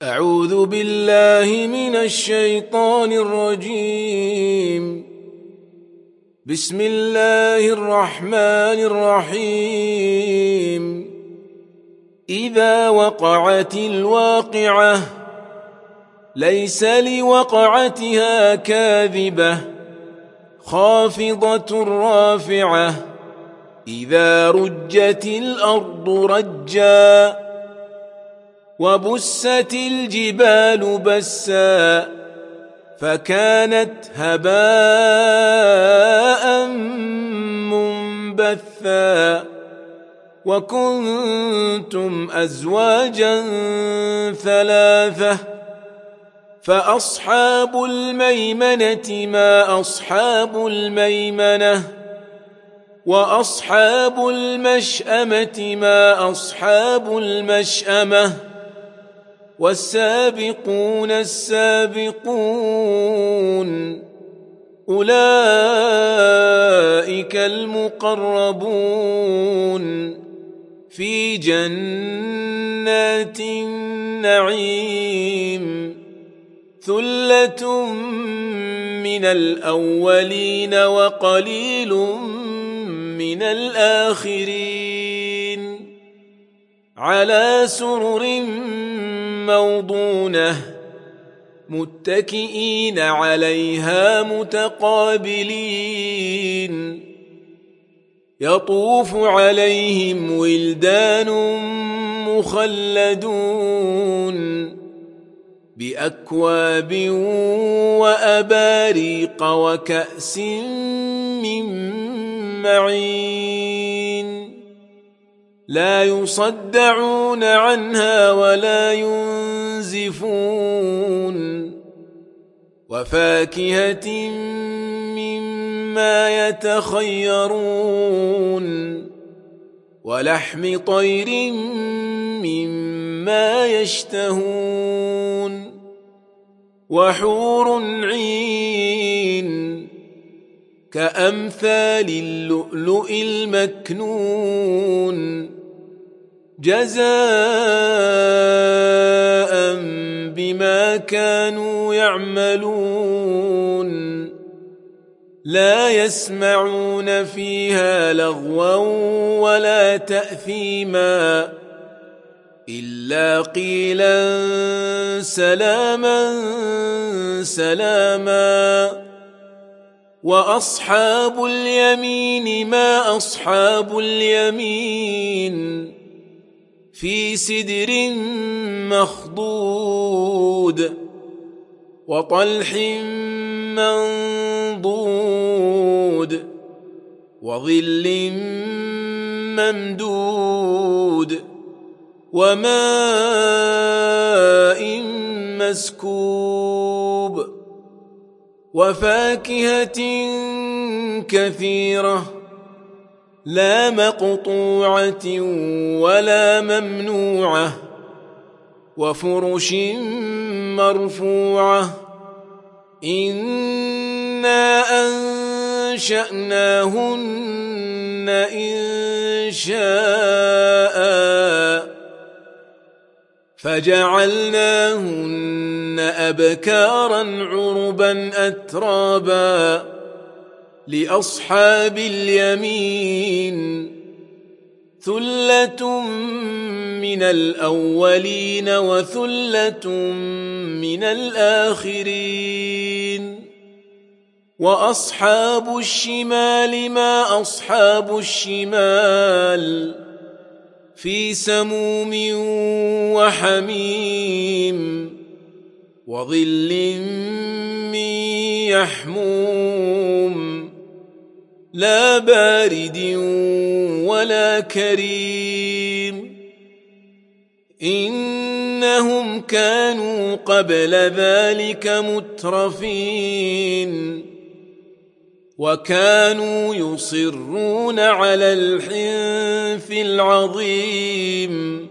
أعوذ بالله من الشيطان الرجيم. بسم الله الرحمن الرحيم. إذا وقعت الواقعة ليس لوقعتها كاذبة خافضة رافعة إذا رجت الأرض رجا وبست الجبال بسا فكانت هباء منبثا وكنتم أزواجا ثلاثة فأصحاب الميمنة ما أصحاب الميمنة وأصحاب المشأمة ما أصحاب المشأمة والسابقون السابقون أولئك المقربون في جنات النعيم ثلة من الأولين وقليل من الآخرين على سرر موضونة متكئين عليها متقابلين يطوف عليهم ولدان مخلدون بأكواب وأباريق وكأس من معين لا يصدعون عنها ولا ينزفون وفاكهة مما يتخيرون ولحم طير مما يشتهون وحور عين كأمثال اللؤلؤ المكنون جزاء بما كانوا يعملون لا يسمعون فيها لغوا ولا تأثيما إلا قيلا سلاما سلاما وأصحاب اليمين ما أصحاب اليمين في سدر مخضود وطلح منضود وظل ممدود وماء مسكوب وفاكهة كثيرة لا مقطوعة ولا ممنوعة وفرش مرفوعة إنا أنشأناهن إنشاء فجعلناهن أبكارا عربا أترابا لأصحاب اليمين ثلة من الأولين وثلة من الآخرين وأصحاب الشمال ما أصحاب الشمال في سموم وحميم وظل من يحموم لا بارد ولا كريم إنهم كانوا قبل ذلك مترفين وكانوا يصرون على الحنث العظيم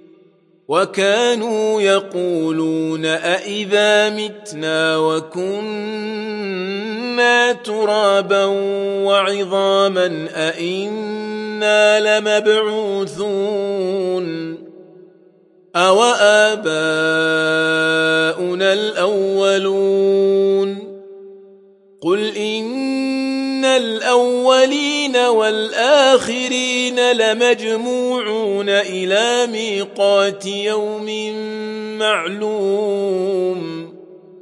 وكانوا يقولون أئذا متنا وكنا ترابا وعظاما أئنا لمبعوثون أوآباؤنا السابقون الأولون قل إن الأولين والآخرين لمجموعون إلى ميقات يوم معلوم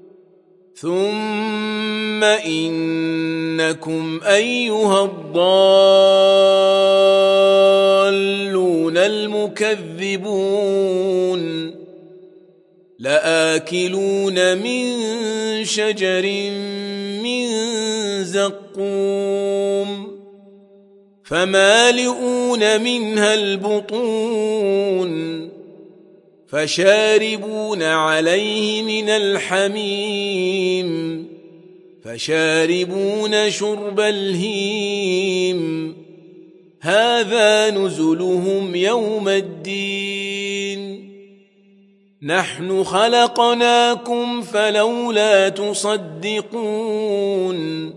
ثم إنكم أيها الضالون المكذبون لآكلون من شجر من زقوم فمالئون منها البطون فشاربون عليه من الحميم فشاربون شرب الهيم هذا نزلهم يوم الدين نحن خلقناكم فلولا تصدقون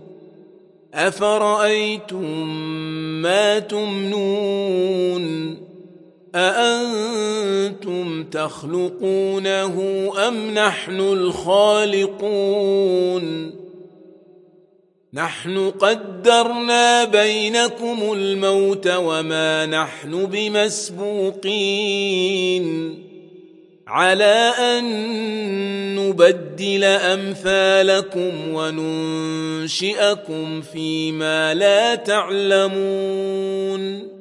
أفرأيتم ما تمنون أأنتم تخلقونه أم نحن الخالقون نحن قدرنا بينكم الموت وما نحن بمسبوقين على أن نبدل أمثالكم وننشئكم فيما لا تعلمون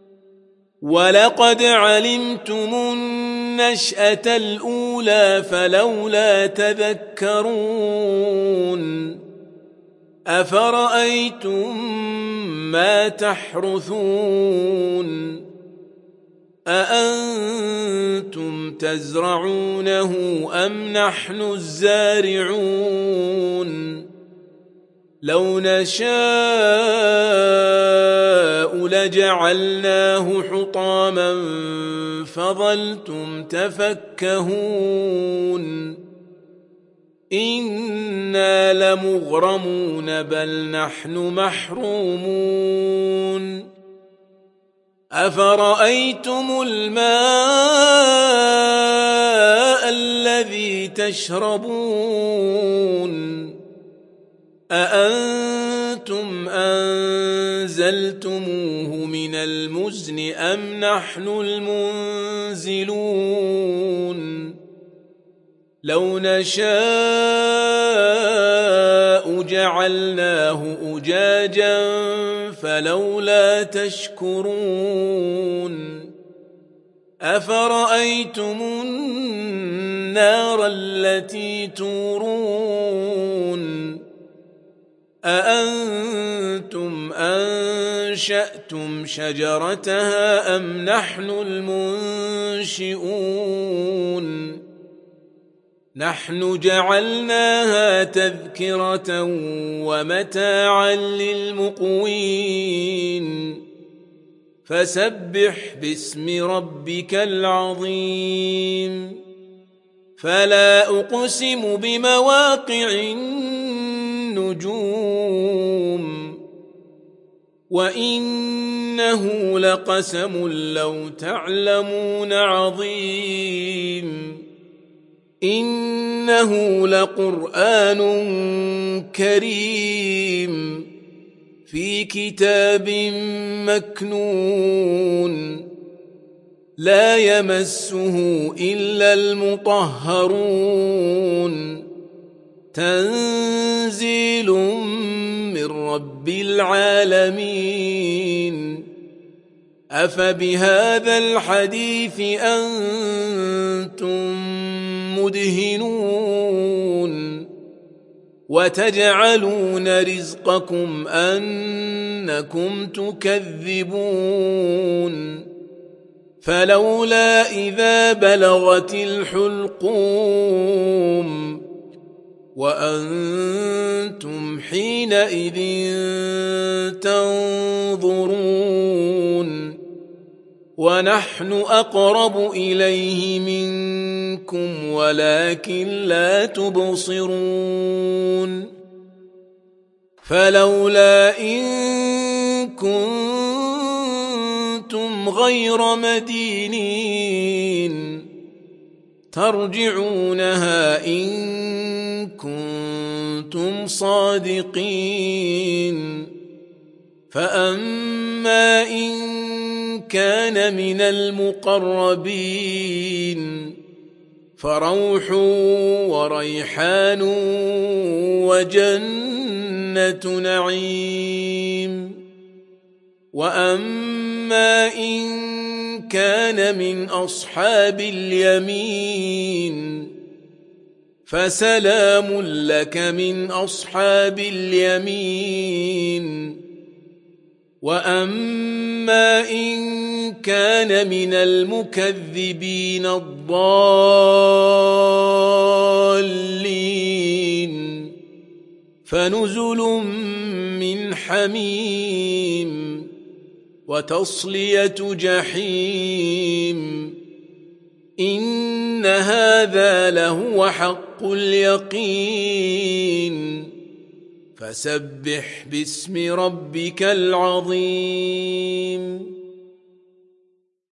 ولقد علمتم النشأة الأولى فلولا تذكرون أفرأيتم ما تحرثون أأنتم تزرعونه أم نحن الزارعون لو نشاء لجعلناه حطاما فظلتم تفكهون إنا لمغرمون بل نحن محرومون أفرأيتم الماء الذي تشربون أأنتم أنزلتموه من المزن أم نحن المنزلون لو نشاء جعلناه أجاجا فلولا تشكرون أفرأيتم النار التي تورون أأنتم أنشأتم شجرتها أم نحن المنشئون نحن جعلناها تذكرة ومتاعا للمقوين فسبح باسم ربك العظيم فلا أقسم بمواقع النجوم وإنه لقسم لو تعلمون عظيم إنه لقرآن كريم في كتاب مكنون لا يمسه إلا المطهرون تنزيل من رب العالمين أفبهذا الحديث أنتم مدهنون وتجعلون رزقكم أنكم تكذبون فلولا إذا بلغت الحلقوم وأنتم حينئذ تنظرون ونحن أقرب إليه منكم ولكن لا تبصرون فلولا إن كنتم غير مدينين ترجعونها إن كنتم صادقين فأما إن كان من المقربين فروح وريحان وجنة نعيم وأما إن كان من أصحاب اليمين فسلام لك من أصحاب اليمين وأما إن كان من المكذبين الضالين فنزل من حميم وتصلية جحيم إن هذا لهو حق اليقين فسبح باسم ربك العظيم